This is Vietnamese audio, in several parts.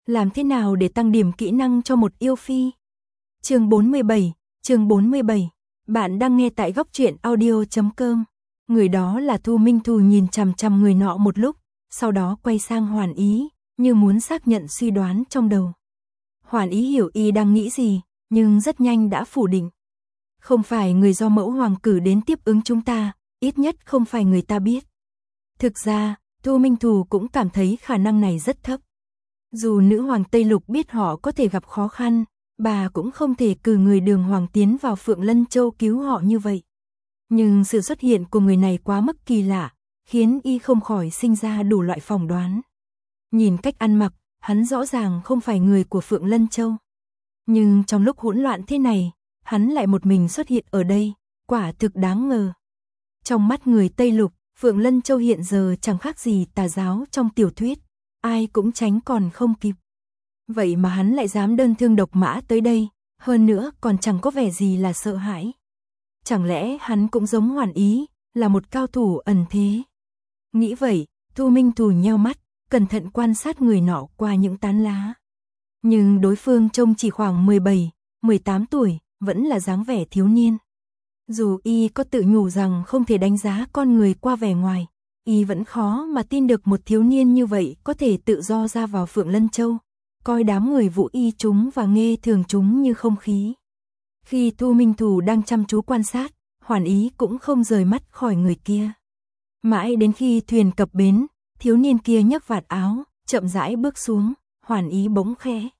Làm thế nào để tăng điểm kỹ năng cho một yêu phi? Chương 47, bạn đang nghe tại goctruyện audio.com. Người đó là Thu Minh Thù nhìn chằm chằm người nọ một lúc, sau đó quay sang Hoàn Ý, như muốn xác nhận suy đoán trong đầu. Hoàn Ý hiểu y đang nghĩ gì, nhưng rất nhanh đã phủ định. Không phải người do mẫu hoàng cử đến tiếp ứng chúng ta, ít nhất không phải người ta biết. Thực ra, Thu Minh Thù cũng cảm thấy khả năng này rất thấp. Dù nữ hoàng Tây Lục biết họ có thể gặp khó khăn, bà cũng không thể cử người Đường Hoàng tiến vào Phượng Lân Châu cứu họ như vậy. Nhưng sự xuất hiện của người này quá mức kỳ lạ, khiến y không khỏi sinh ra đủ loại phỏng đoán. Nhìn cách ăn mặc, hắn rõ ràng không phải người của Phượng Lân Châu. Nhưng trong lúc hỗn loạn thế này, hắn lại một mình xuất hiện ở đây, quả thực đáng ngờ. Trong mắt người Tây Lục, Phượng Lân Châu hiện giờ chẳng khác gì tà giáo trong tiểu thuyết, ai cũng tránh còn không kịp. Vậy mà hắn lại dám đơn thương độc mã tới đây, hơn nữa còn chẳng có vẻ gì là sợ hãi. Chẳng lẽ hắn cũng giống Hoàn Ý, là một cao thủ ẩn thế? Nghĩ vậy, Thu Minh Thù nheo mắt, cẩn thận quan sát người nọ qua những tán lá. Nhưng đối phương trông chỉ khoảng 17, 18 tuổi, vẫn là dáng vẻ thiếu niên. Dù y có tự nhủ rằng không thể đánh giá con người qua vẻ ngoài, y vẫn khó mà tin được một thiếu niên như vậy có thể tự do ra vào Phượng Lân Châu, coi đám người Vũ Y chúng và Nghê Thường chúng như không khí. Khi Thu Minh Thù đang chăm chú quan sát, Hoàn Ý cũng không rời mắt khỏi người kia. Mãi đến khi thuyền cập bến, thiếu niên kia nhấc vạt áo, chậm rãi bước xuống, Hoàn Ý bỗng khẽ.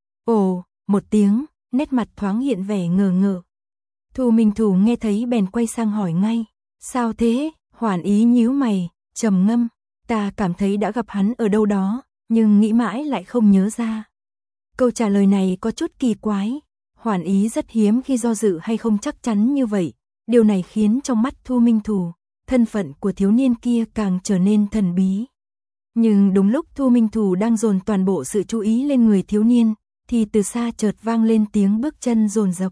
Ồ, một tiếng, nét mặt thoáng hiện vẻ ngờ ngợ. Thu Minh Thù nghe thấy bèn quay sang hỏi ngay. Sao thế? Hoàn Ý nhíu mày, trầm ngâm. Ta cảm thấy đã gặp hắn ở đâu đó, nhưng nghĩ mãi lại không nhớ ra. Câu trả lời này có chút kỳ quái. Hoàn Ý rất hiếm khi do dự hay không chắc chắn như vậy. Điều này khiến trong mắt Thu Minh Thù, thân phận của thiếu niên kia càng trở nên thần bí. Nhưng đúng lúc Thu Minh Thù đang dồn toàn bộ sự chú ý lên người thiếu niên, thì từ xa chợt vang lên tiếng bước chân dồn dập.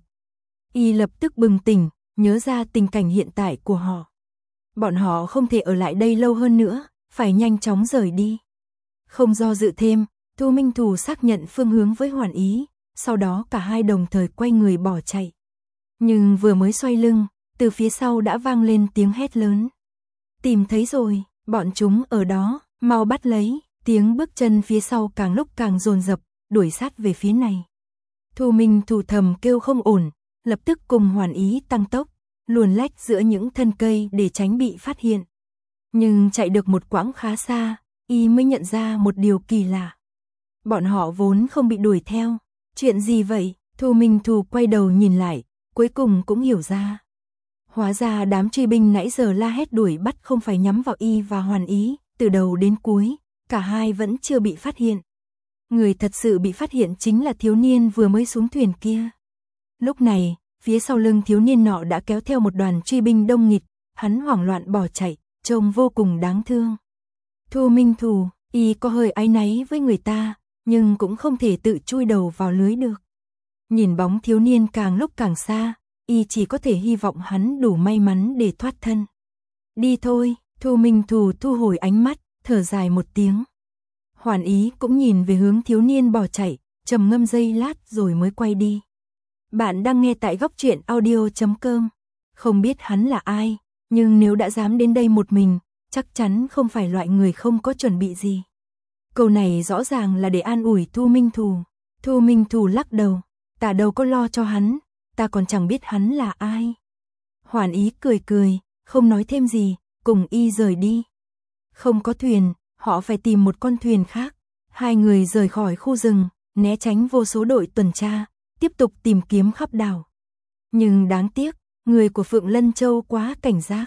Y lập tức bừng tỉnh, nhớ ra tình cảnh hiện tại của họ. Bọn họ không thể ở lại đây lâu hơn nữa, phải nhanh chóng rời đi. Không do dự thêm, Thu Minh Thù xác nhận phương hướng với Hoàn Ý, sau đó cả hai đồng thời quay người bỏ chạy. Nhưng vừa mới xoay lưng, từ phía sau đã vang lên tiếng hét lớn. Tìm thấy rồi, bọn chúng ở đó, mau bắt lấy. Tiếng bước chân phía sau càng lúc càng dồn dập, đuổi sát về phía này. Thu Minh Thù thầm kêu không ổn, lập tức cùng Hoàn Ý tăng tốc, luồn lách giữa những thân cây để tránh bị phát hiện. Nhưng chạy được một quãng khá xa, y mới nhận ra một điều kỳ lạ. Bọn họ vốn không bị đuổi theo. Chuyện gì vậy? Thu Minh Thù quay đầu nhìn lại, cuối cùng cũng hiểu ra. Hóa ra đám truy binh nãy giờ la hét đuổi bắt không phải nhắm vào y và Hoàn Ý, từ đầu đến cuối, cả hai vẫn chưa bị phát hiện. Người thật sự bị phát hiện chính là thiếu niên vừa mới xuống thuyền kia. Lúc này, phía sau lưng thiếu niên nọ đã kéo theo một đoàn truy binh đông nghịt, hắn hoảng loạn bỏ chạy, trông vô cùng đáng thương. Thu Minh Thù, y có hơi áy náy với người ta, nhưng cũng không thể tự chui đầu vào lưới được. Nhìn bóng thiếu niên càng lúc càng xa, y chỉ có thể hy vọng hắn đủ may mắn để thoát thân. Đi thôi, Thu Minh Thù thu hồi ánh mắt, thở dài một tiếng. Hoàn Ý cũng nhìn về hướng thiếu niên bỏ chạy, trầm ngâm giây lát rồi mới quay đi. Bạn đang nghe tại goctruyện audio.com. Không biết hắn là ai, nhưng nếu đã dám đến đây một mình, chắc chắn không phải loại người không có chuẩn bị gì. Câu này rõ ràng là để an ủi Thu Minh Thù. Thu Minh Thù lắc đầu, ta đâu có lo cho hắn, ta còn chẳng biết hắn là ai. Hoàn Ý cười cười, không nói thêm gì, cùng y rời đi. Không có thuyền, họ phải tìm một con thuyền khác. Hai người rời khỏi khu rừng, né tránh vô số đội tuần tra, tiếp tục tìm kiếm khắp đảo. Nhưng đáng tiếc, người của Phượng Lân Châu quá cảnh giác.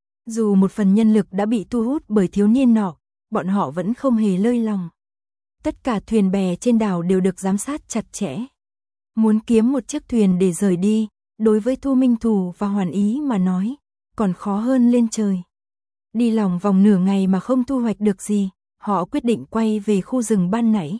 Dù một phần nhân lực đã bị thu hút bởi thiếu niên nọ, bọn họ vẫn không hề lơi lòng. Tất cả thuyền bè trên đảo đều được giám sát chặt chẽ. Muốn kiếm một chiếc thuyền để rời đi, đối với Thu Minh Thù và Hoàn Ý mà nói, còn khó hơn lên trời. Đi lòng vòng nửa ngày mà không thu hoạch được gì, họ quyết định quay về khu rừng ban nãy.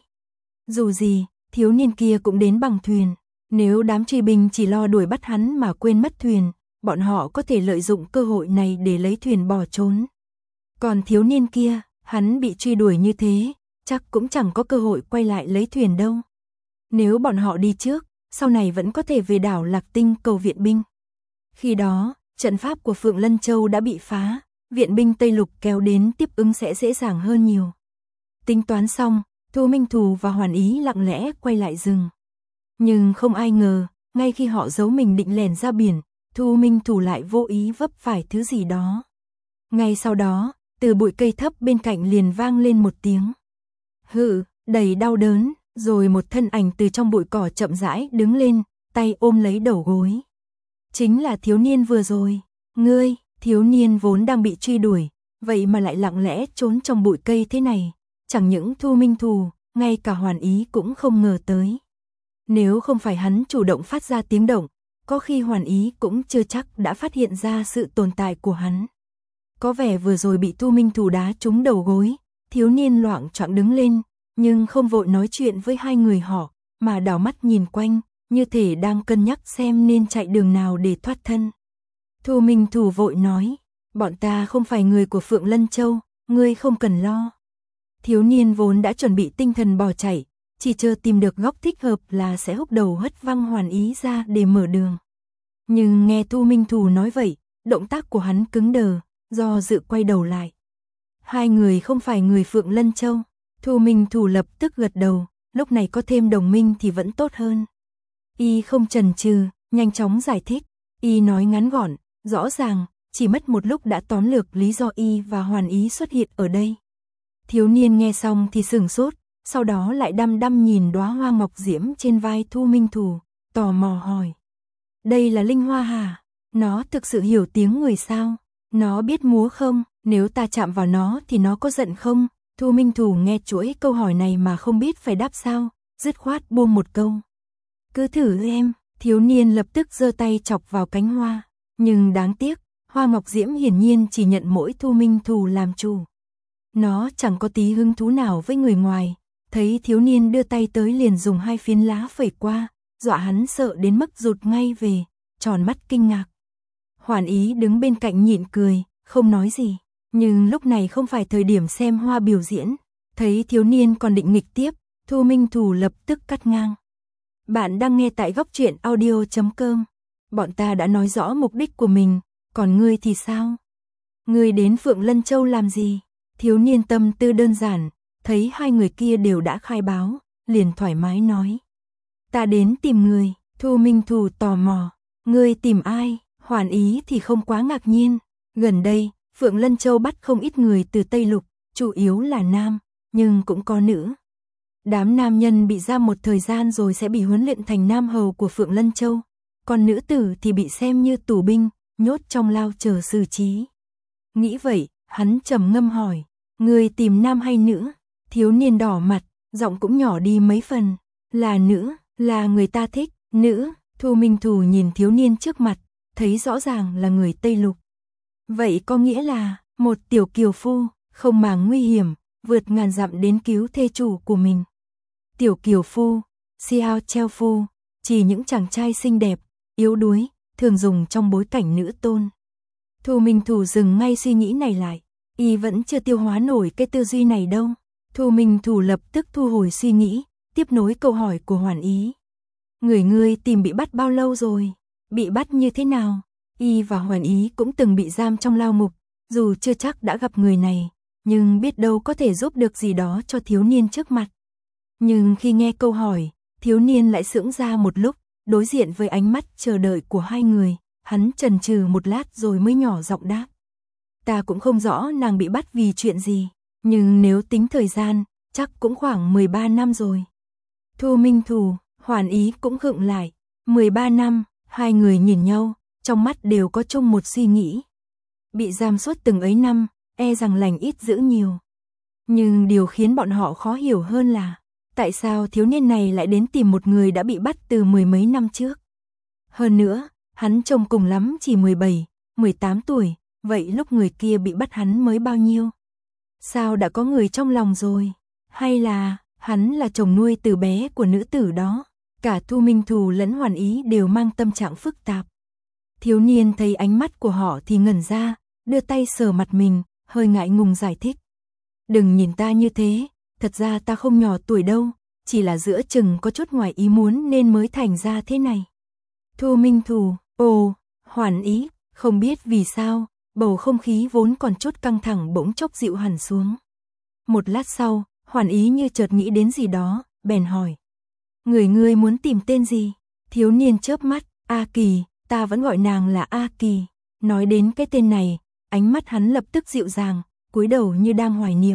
Dù gì, thiếu niên kia cũng đến bằng thuyền. Nếu đám truy binh chỉ lo đuổi bắt hắn mà quên mất thuyền, bọn họ có thể lợi dụng cơ hội này để lấy thuyền bỏ trốn. Còn thiếu niên kia, hắn bị truy đuổi như thế, chắc cũng chẳng có cơ hội quay lại lấy thuyền đâu. Nếu bọn họ đi trước, sau này vẫn có thể về đảo Lạc Tinh cầu viện binh. Khi đó, trận pháp của Phượng Lân Châu đã bị phá, viện binh Tây Lục kéo đến tiếp ứng sẽ dễ dàng hơn nhiều. Tính toán xong, Thu Minh Thù và Hoàn Ý lặng lẽ quay lại rừng. Nhưng không ai ngờ, ngay khi họ giấu mình định lẻn ra biển, Thu Minh Thù lại vô ý vấp phải thứ gì đó. Ngay sau đó, từ bụi cây thấp bên cạnh liền vang lên một tiếng hự, đầy đau đớn, rồi một thân ảnh từ trong bụi cỏ chậm rãi đứng lên, tay ôm lấy đầu gối. Chính là thiếu niên vừa rồi. Ngươi, thiếu niên vốn đang bị truy đuổi, vậy mà lại lặng lẽ trốn trong bụi cây thế này. Chẳng những Thu Minh Thù, ngay cả Hoàn Ý cũng không ngờ tới. Nếu không phải hắn chủ động phát ra tiếng động, có khi Hoàn Ý cũng chưa chắc đã phát hiện ra sự tồn tại của hắn. Có vẻ vừa rồi bị Thu Minh Thù đá trúng đầu gối, thiếu niên loạng choạng đứng lên, nhưng không vội nói chuyện với hai người họ, mà đảo mắt nhìn quanh, như thể đang cân nhắc xem nên chạy đường nào để thoát thân. Thu Minh Thù vội nói, bọn ta không phải người của Phượng Lân Châu, ngươi không cần lo. Thiếu niên vốn đã chuẩn bị tinh thần bỏ chạy, chỉ chờ tìm được góc thích hợp là sẽ húc đầu hất văng Hoàn Ý ra để mở đường. Nhưng nghe Thu Minh Thù nói vậy, động tác của hắn cứng đờ, do dự quay đầu lại. Hai người không phải người Phượng Lân Châu. Thu Minh Thù lập tức gật đầu, lúc này có thêm đồng minh thì vẫn tốt hơn. Y không chần chừ, nhanh chóng giải thích. Y nói ngắn gọn, rõ ràng, chỉ mất một lúc đã tóm lược lý do Y và Hoàn Ý xuất hiện ở đây. Thiếu niên nghe xong thì sửng sốt, sau đó lại đăm đăm nhìn đóa hoa ngọc diễm trên vai Thu Minh Thù, tò mò hỏi. Đây là linh hoa hả? Nó thực sự hiểu tiếng người sao? Nó biết múa không? Nếu ta chạm vào nó thì nó có giận không? Thu Minh Thù nghe chuỗi câu hỏi này mà không biết phải đáp sao, dứt khoát buông một câu. Cứ thử em, thiếu niên lập tức giơ tay chọc vào cánh hoa. Nhưng đáng tiếc, hoa ngọc diễm hiển nhiên chỉ nhận mỗi Thu Minh Thù làm chủ. Nó chẳng có tí hứng thú nào với người ngoài, thấy thiếu niên đưa tay tới liền dùng hai phiến lá phẩy qua, dọa hắn sợ đến mức rụt ngay về, tròn mắt kinh ngạc. Hoàn Ý đứng bên cạnh nhịn cười, không nói gì. Nhưng lúc này không phải thời điểm xem hoa biểu diễn, thấy thiếu niên còn định nghịch tiếp, Thu Minh Thù lập tức cắt ngang. Bạn đang nghe tại góc truyện audio.com. Bọn ta đã nói rõ mục đích của mình, còn ngươi thì sao? Ngươi đến Phượng Lân Châu làm gì? Thiếu niên tâm tư đơn giản, thấy hai người kia đều đã khai báo, liền thoải mái nói. Ta đến tìm người. Thu Minh Thù tò mò. Ngươi tìm ai? Hoàn Ý thì không quá ngạc nhiên. Gần đây, Phượng Lân Châu bắt không ít người từ Tây Lục, chủ yếu là nam, nhưng cũng có nữ. Đám nam nhân bị giam một thời gian rồi sẽ bị huấn luyện thành nam hầu của Phượng Lân Châu, còn nữ tử thì bị xem như tù binh, nhốt trong lao chờ xử trí. Nghĩ vậy, hắn trầm ngâm hỏi, người tìm nam hay nữ? Thiếu niên đỏ mặt, giọng cũng nhỏ đi mấy phần, là nữ, là người ta thích, nữ. Thu Minh Thù nhìn thiếu niên trước mặt, thấy rõ ràng là người Tây Lục. Vậy có nghĩa là, một tiểu kiều phu, không màng nguy hiểm, vượt ngàn dặm đến cứu thê chủ của mình. Tiểu kiều phu, xiao treo phu, chỉ những chàng trai xinh đẹp, yếu đuối, thường dùng trong bối cảnh nữ tôn. Thu Minh Thù dừng ngay suy nghĩ này lại, y vẫn chưa tiêu hóa nổi cái tư duy này đâu. Thu Minh Thù lập tức thu hồi suy nghĩ, tiếp nối câu hỏi của Hoàn Ý. Ngươi tìm bị bắt bao lâu rồi? Bị bắt như thế nào? Y và Hoàn Ý cũng từng bị giam trong lao ngục, dù chưa chắc đã gặp người này, nhưng biết đâu có thể giúp được gì đó cho thiếu niên trước mặt. Nhưng khi nghe câu hỏi, thiếu niên lại sững ra một lúc, đối diện với ánh mắt chờ đợi của hai người, hắn chần chừ một lát rồi mới nhỏ giọng đáp. Ta cũng không rõ nàng bị bắt vì chuyện gì, nhưng nếu tính thời gian, chắc cũng khoảng 13 năm rồi. Thu Minh Thù, Hoàn Ý cũng khựng lại, 13 năm, hai người nhìn nhau, trong mắt đều có chung một suy nghĩ. Bị giam suốt từng ấy năm, e rằng lành ít dữ nhiều. Nhưng điều khiến bọn họ khó hiểu hơn là, tại sao thiếu niên này lại đến tìm một người đã bị bắt từ mười mấy năm trước. Hơn nữa, hắn trông cùng lắm chỉ 17, 18 tuổi, vậy lúc người kia bị bắt hắn mới bao nhiêu? Sao đã có người trong lòng rồi? Hay là, hắn là chồng nuôi từ bé của nữ tử đó? Cả Thu Minh Thù lẫn Hoàn Ý đều mang tâm trạng phức tạp. Thiếu niên thấy ánh mắt của họ thì ngẩn ra, đưa tay sờ mặt mình, hơi ngại ngùng giải thích. Đừng nhìn ta như thế, thật ra ta không nhỏ tuổi đâu, chỉ là giữa chừng có chút ngoài ý muốn nên mới thành ra thế này. Thu Minh Thù, ồ, Hoàn Ý, không biết vì sao, bầu không khí vốn còn chút căng thẳng bỗng chốc dịu hẳn xuống. Một lát sau, Hoàn Ý như chợt nghĩ đến gì đó, bèn hỏi. Ngươi muốn tìm tên gì? Thiếu niên chớp mắt, A Kỳ, ta vẫn gọi nàng là A Kỳ. Nói đến cái tên này, ánh mắt hắn lập tức dịu dàng, cúi đầu như đang hoài niệm.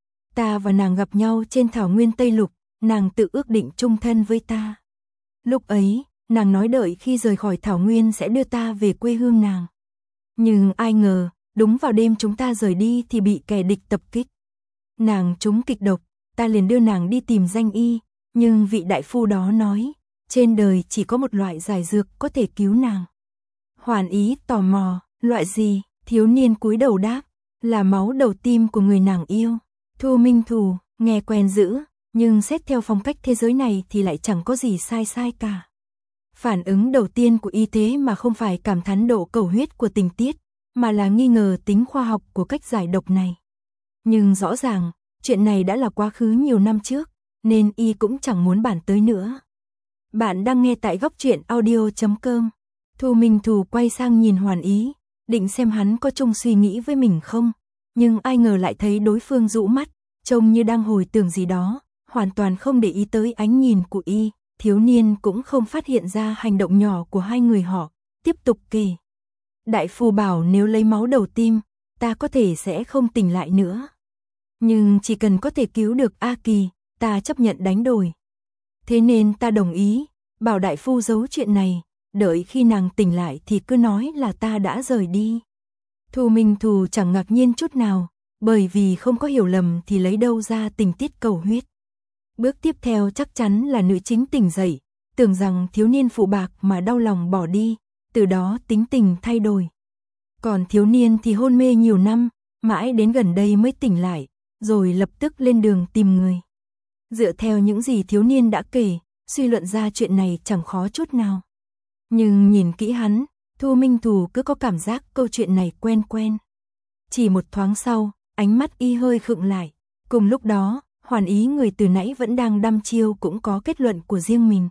Ta và nàng gặp nhau trên thảo nguyên Tây Lục, nàng tự ước định chung thân với ta. Lúc ấy, nàng nói đợi khi rời khỏi thảo nguyên sẽ đưa ta về quê hương nàng. Nhưng ai ngờ, đúng vào đêm chúng ta rời đi thì bị kẻ địch tập kích. Nàng trúng kịch độc, ta liền đưa nàng đi tìm danh y, nhưng vị đại phu đó nói, trên đời chỉ có một loại giải dược có thể cứu nàng. Hoàn Ý tò mò, loại gì? Thiếu niên cúi đầu đáp, là máu đầu tim của người nàng yêu. Thu Minh Thù, nghe quen dữ, nhưng xét theo phong cách thế giới này thì lại chẳng có gì sai cả. Phản ứng đầu tiên của y thế mà không phải cảm thán độ cầu huyết của tình tiết, mà là nghi ngờ tính khoa học của cách giải độc này. Nhưng rõ ràng, chuyện này đã là quá khứ nhiều năm trước, nên y cũng chẳng muốn bàn tới nữa. Bạn đang nghe tại góc truyện audio.com. Thu Minh Thù quay sang nhìn Hoàn Ý, định xem hắn có chung suy nghĩ với mình không, nhưng ai ngờ lại thấy đối phương rũ mắt, trông như đang hồi tưởng gì đó, hoàn toàn không để ý tới ánh nhìn của y. Thiếu niên cũng không phát hiện ra hành động nhỏ của hai người họ, tiếp tục kể. Đại phu bảo nếu lấy máu đầu tim, ta có thể sẽ không tỉnh lại nữa. Nhưng chỉ cần có thể cứu được A Kỳ, ta chấp nhận đánh đổi. Thế nên ta đồng ý, bảo đại phu giấu chuyện này, đợi khi nàng tỉnh lại thì cứ nói là ta đã rời đi. Thu Minh Thù chẳng ngạc nhiên chút nào, bởi vì không có hiểu lầm thì lấy đâu ra tình tiết cầu huyết. Bước tiếp theo chắc chắn là nữ chính tỉnh dậy, tưởng rằng thiếu niên phụ bạc mà đau lòng bỏ đi, từ đó tính tình thay đổi. Còn thiếu niên thì hôn mê nhiều năm, mãi đến gần đây mới tỉnh lại, rồi lập tức lên đường tìm người. Dựa theo những gì thiếu niên đã kể, suy luận ra chuyện này chẳng khó chút nào. Nhưng nhìn kỹ hắn, Thu Minh Thù cứ có cảm giác câu chuyện này quen quen. Chỉ một thoáng sau, ánh mắt y hơi khựng lại. Cùng lúc đó, Hoàn Ý người từ nãy vẫn đang đăm chiêu cũng có kết luận của riêng mình.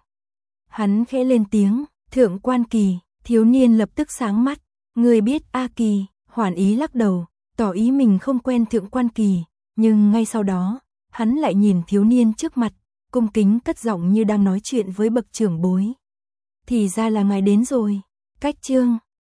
Hắn khẽ lên tiếng, Thượng Quan Kỳ, thiếu niên lập tức sáng mắt. Người biết A Kỳ? Hoàn Ý lắc đầu, tỏ ý mình không quen Thượng Quan Kỳ, nhưng ngay sau đó, hắn lại nhìn thiếu niên trước mặt, cung kính cất giọng như đang nói chuyện với bậc trưởng bối. Thì ra là ngài đến rồi. Cách chương